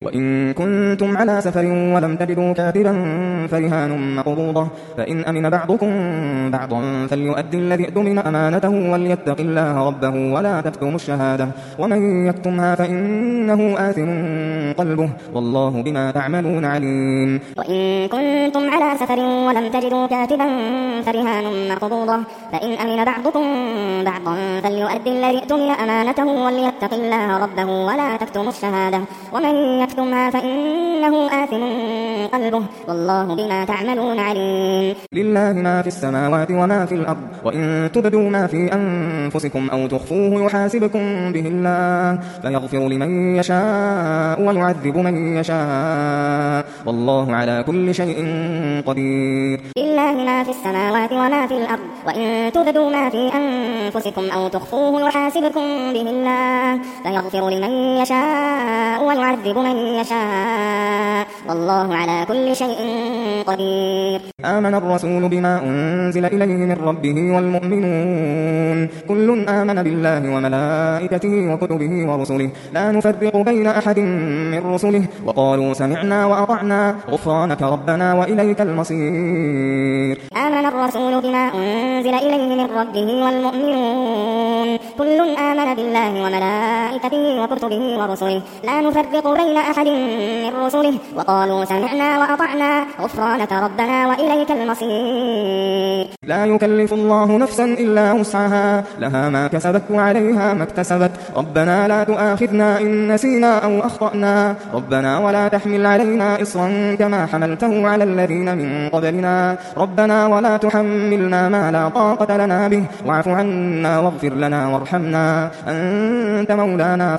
وإن كنتم على سفر ولم تجدوا كاتبا فرهان مقبوضة، فإن أمن بعضكم بعضا فليؤدي الذي اؤتمن أمانته وليتق الله ربه ولا تكتموا الشهادة، ومن يكتمها فإنه آثم قلبه والله بما تعملون عليم. وإن كنتم على سفر ولم تجدوا كاتبا فرهان مقبوضة، فإن أمن بعضكم بعضا فليؤدي الذي اؤتمن أمانته وليتق الله ربه ولا تكتموا الشهادة، ومن يكتمها فإنه آثم قلبه والله بما تعملون عليم. لله ما في السماوات وما في الأرض، وإن تبدوا ما في أنفسكم أو تخفوه يحاسبكم به الله فيغفر لمن يشاء ويعذب من يشاء والله على كل شيء قدير. لله ما في السماوات وما في الأرض، وإن تبدوا ما في أنفسكم أو تخفوه يحاسبكم به الله فيغفر لمن يشاء ويعذب من يشاء والله على كل شيء قدير. آمن الرسول بما أنزل إليه من ربه والمؤمنون كل آمن بالله وملائكته وكتبه ورسله لا نفرق بين أحد من رسله وقالوا سمعنا وأطعنا غفرانك ربنا وإليك المصير. آمن الرسول بما أنزل إليه من ربه والمؤمنون كل آمن بالله وملائكته وكتبه ورسله لا نفرق بين أحد من رسله وقالوا سمعنا وأطعنا غفرانك ربنا وإليك المصير. لا يكلف الله نفسا إلا وسعها لها ما كسبت وعليها ما اكتسبت ربنا لا تؤاخذنا إن نسينا أو أخطأنا ربنا ولا تحمل علينا إصرا كما حملته على الذين من قبلنا ربنا ولا تحملنا ما لا طاقة لنا به واعف عنا واغفر لنا وارحمنا أنت مولانا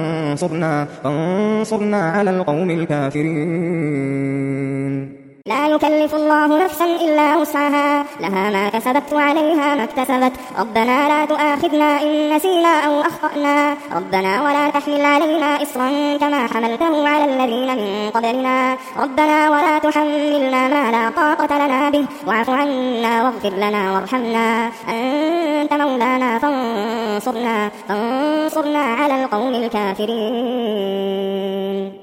فانصرنا على القوم الكافرين. لا يكلف الله نفسا إلا وسعها لها ما كسبت وعليها ما اكتسبت ربنا لا تؤاخذنا إن نسينا أو أخطأنا ربنا ولا تحمل علينا إصرا كما حملته على الذين من قبلنا ربنا ولا تحملنا ما لا طاقة لنا به واعف عنا واغفر لنا وارحمنا أنت مولانا فانصرنا على القوم الكافرين.